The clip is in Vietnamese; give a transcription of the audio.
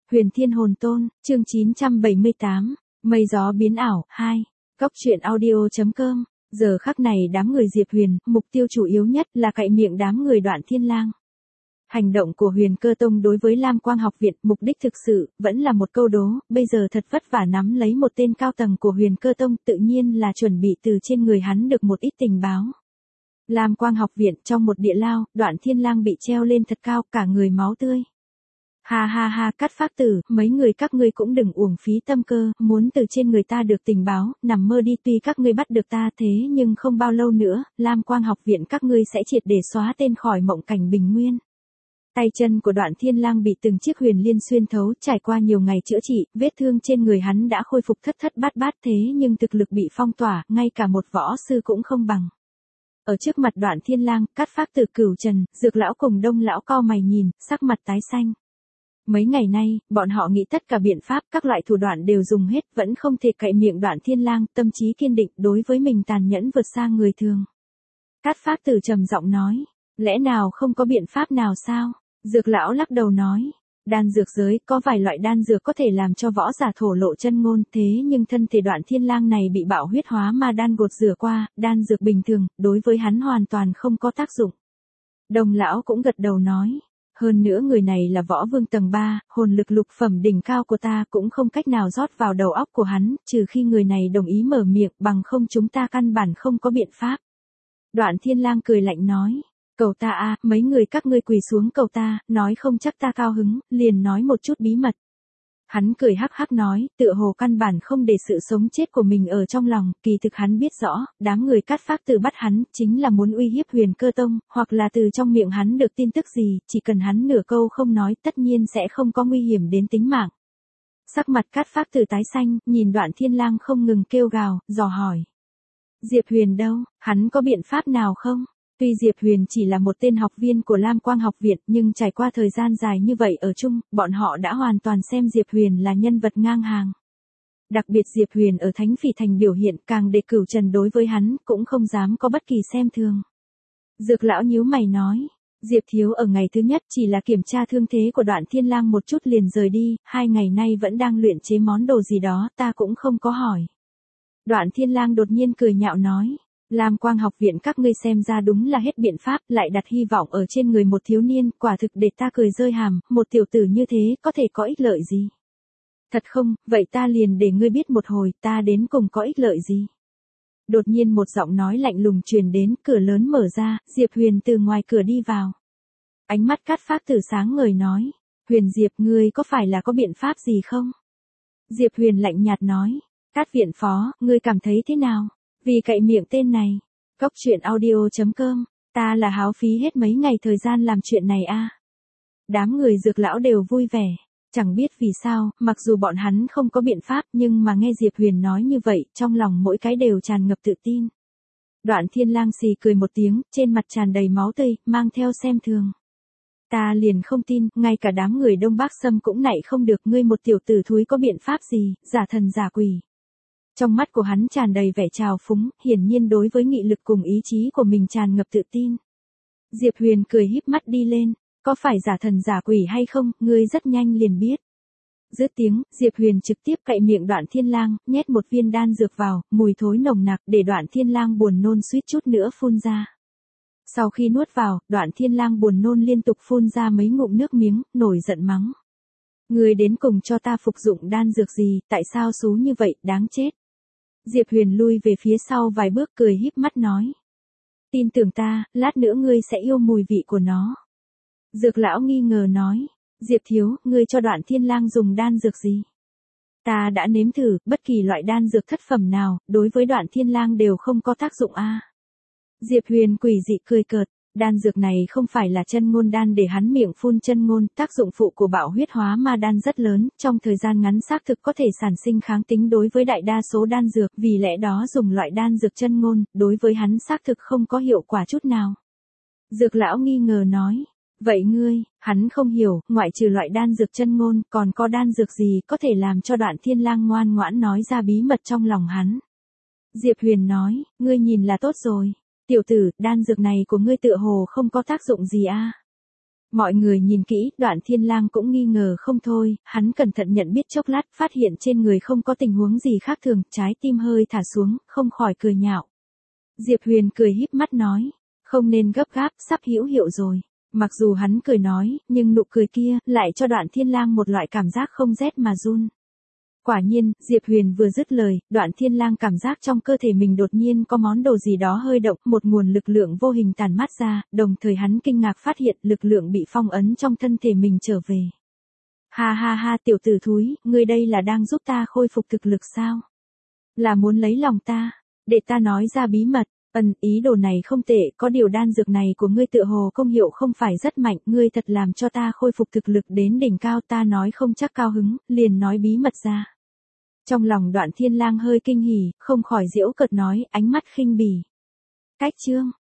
Huyền Thiên Hồn Tôn, chương 978, Mây gió biến ảo, 2. Góc truyện audio.com. Giờ khắc này đám người Diệp Huyền, mục tiêu chủ yếu nhất là cạy miệng đám người Đoạn Thiên Lang. Hành động của Huyền Cơ Tông đối với Lam Quang học viện, mục đích thực sự vẫn là một câu đố, bây giờ thật vất vả nắm lấy một tên cao tầng của Huyền Cơ Tông, tự nhiên là chuẩn bị từ trên người hắn được một ít tình báo. Lam Quang học viện, trong một địa lao, Đoạn Thiên Lang bị treo lên thật cao, cả người máu tươi. Ha ha ha, Cát Phác Tử, mấy người các ngươi cũng đừng uổng phí tâm cơ, muốn từ trên người ta được tình báo, nằm mơ đi, tuy các ngươi bắt được ta thế nhưng không bao lâu nữa, Lam Quang học viện các ngươi sẽ triệt để xóa tên khỏi mộng cảnh bình nguyên. Tay chân của Đoạn Thiên Lang bị từng chiếc huyền liên xuyên thấu, trải qua nhiều ngày chữa trị, vết thương trên người hắn đã khôi phục thất thất bát bát, thế nhưng thực lực bị phong tỏa, ngay cả một võ sư cũng không bằng. Ở trước mặt Đoạn Thiên Lang, Cát Phác Tử, Cửu Trần, Dược lão cùng Đông lão cau mày nhìn, sắc mặt tái xanh. Mấy ngày nay, bọn họ nghĩ tất cả biện pháp, các loại thủ đoạn đều dùng hết, vẫn không thể cậy miệng Đoạn Thiên Lang, tâm trí kiên định, đối với mình tàn nhẫn vượt xa người thường. Cát Phác Tử trầm giọng nói, lẽ nào không có biện pháp nào sao? Dược lão lắc đầu nói, đan dược giới, có vài loại đan dược có thể làm cho võ giả thổ lộ chân ngôn, thế nhưng thân thể Đoạn Thiên Lang này bị bạo huyết hóa ma đan gột rửa qua, đan dược bình thường, đối với hắn hoàn toàn không có tác dụng. Đông lão cũng gật đầu nói, hơn nữa người này là võ vương tầng 3, hồn lực lục phẩm đỉnh cao của ta cũng không cách nào rót vào đầu óc của hắn, trừ khi người này đồng ý mở miệng, bằng không chúng ta căn bản không có biện pháp. Đoạn Thiên Lang cười lạnh nói, cầu ta a, mấy người các ngươi quỳ xuống cầu ta, nói không chắc ta cao hứng, liền nói một chút bí mật. Hắn cười hắc hắc nói, tựa hồ căn bản không để sự sống chết của mình ở trong lòng, kỳ thực hắn biết rõ, đám người Cát Phác Tử bắt hắn, chính là muốn uy hiếp Huyền Cơ Tông, hoặc là từ trong miệng hắn được tin tức gì, chỉ cần hắn nửa câu không nói, tất nhiên sẽ không có nguy hiểm đến tính mạng. Sắc mặt Cát Phác Tử tái xanh, nhìn Đoạn Thiên Lang không ngừng kêu gào, dò hỏi. Diệp Huyền đâu, hắn có biện pháp nào không? Tuy Diệp Huyền chỉ là một tên học viên của Lam Quang học viện, nhưng trải qua thời gian dài như vậy ở chung, bọn họ đã hoàn toàn xem Diệp Huyền là nhân vật ngang hàng. Đặc biệt Diệp Huyền ở Thánh Phỉ Thành biểu hiện càng để Cửu Trần đối với hắn, cũng không dám có bất kỳ xem thường. Dược lão nhíu mày nói, Diệp thiếu ở ngày thứ nhất chỉ là kiểm tra thương thế của Đoạn Thiên Lang một chút liền rời đi, 2 ngày nay vẫn đang luyện chế món đồ gì đó, ta cũng không có hỏi. Đoạn Thiên Lang đột nhiên cười nhạo nói, Lam Quang học viện các ngươi xem ra đúng là hết biện pháp, lại đặt hy vọng ở trên người một thiếu niên, quả thực để ta cười rơi hàm, một tiểu tử như thế có thể có ích lợi gì? Thật không, vậy ta liền để ngươi biết một hồi, ta đến cùng có ích lợi gì? Đột nhiên một giọng nói lạnh lùng truyền đến, cửa lớn mở ra, Diệp Huyền từ ngoài cửa đi vào. Ánh mắt Cát Phác Tử sáng ngời nói, Huyền Diệp, ngươi có phải là có biện pháp gì không? Diệp Huyền lạnh nhạt nói, Cát viện phó, ngươi cảm thấy thế nào? Vì cậy miệng tên này, góc truyện audio.com, ta là háo phí hết mấy ngày thời gian làm chuyện này a. Đám người Dược lão đều vui vẻ, chẳng biết vì sao, mặc dù bọn hắn không có biện pháp nhưng mà nghe Diệp Huyền nói như vậy, trong lòng mỗi cái đều tràn ngập tự tin. Đoạn Thiên Lang xì cười một tiếng, trên mặt tràn đầy máu tươi, mang theo xem thường. Ta liền không tin, ngay cả đám người Đông Bắc Sâm cũng nảy không được, ngươi một tiểu tử thúi có biện pháp gì, giả thần giả quỷ. Trong mắt của hắn tràn đầy vẻ trào phúng, hiển nhiên đối với nghị lực cùng ý chí của mình tràn ngập tự tin. Diệp Huyền cười híp mắt đi lên, có phải giả thần giả quỷ hay không, ngươi rất nhanh liền biết. Dứt tiếng, Diệp Huyền trực tiếp cậy miệng Đoạn Thiên Lang, nhét một viên đan dược vào, mùi thối nồng nặc, để Đoạn Thiên Lang buồn nôn suýt chút nữa phun ra. Sau khi nuốt vào, Đoạn Thiên Lang buồn nôn liên tục phun ra mấy ngụm nước miếng, nổi giận mắng. Ngươi đến cùng cho ta phục dụng đan dược gì, tại sao xú như vậy, đáng chết. Diệp Huyền lui về phía sau vài bước cười híp mắt nói. Tin tưởng ta, lát nữa ngươi sẽ yêu mùi vị của nó. Dược lão nghi ngờ nói. Diệp thiếu, ngươi cho Đoạn Thiên Lang dùng đan dược gì? Ta đã nếm thử, bất kỳ loại đan dược thất phẩm nào, đối với Đoạn Thiên Lang đều không có tác dụng a. Diệp Huyền quỷ dị cười cợt. Đan dược này không phải là chân ngôn đan để hắn miệng phun chân ngôn, tác dụng phụ của bạo huyết hóa ma đan rất lớn, trong thời gian ngắn xác thực có thể sản sinh kháng tính đối với đại đa số đan dược, vì lẽ đó dùng loại đan dược chân ngôn, đối với hắn xác thực không có hiệu quả chút nào. Dược lão nghi ngờ nói, vậy ngươi, hắn không hiểu, ngoại trừ loại đan dược chân ngôn, còn có đan dược gì có thể làm cho Đoạn Thiên Lang ngoan ngoãn nói ra bí mật trong lòng hắn. Diệp Huyền nói, ngươi nhìn là tốt rồi. Tiểu tử, đan dược này của ngươi tựa hồ không có tác dụng gì a. Mọi người nhìn kỹ, Đoạn Thiên Lang cũng nghi ngờ không thôi, hắn cẩn thận nhận biết chốc lát, phát hiện trên người không có tình huống gì khác thường, trái tim hơi thả xuống, không khỏi cười nhạo. Diệp Huyền cười híp mắt nói, không nên gấp gáp, sắp hữu hiệu rồi. Mặc dù hắn cười nói, nhưng nụ cười kia, lại cho Đoạn Thiên Lang một loại cảm giác không rét mà run. Quả nhiên, Diệp Huyền vừa dứt lời, Đoạn Thiên Lang cảm giác trong cơ thể mình đột nhiên có món đồ gì đó hơi động, một nguồn lực lượng vô hình tản mát ra, đồng thời hắn kinh ngạc phát hiện lực lượng bị phong ấn trong thân thể mình trở về. Ha ha ha, tiểu tử thúi, ngươi đây là đang giúp ta khôi phục thực lực sao? Là muốn lấy lòng ta, để ta nói ra bí mật. Ý đồ này không tệ, có điều đan dược này của ngươi tựa hồ công hiệu không phải rất mạnh, ngươi thật làm cho ta khôi phục thực lực đến đỉnh cao, ta nói không chắc cao hứng, liền nói bí mật ra. Trong lòng Đoạn Thiên Lang hơi kinh hỉ, không khỏi giễu cợt nói, ánh mắt khinh bỉ. Cách chương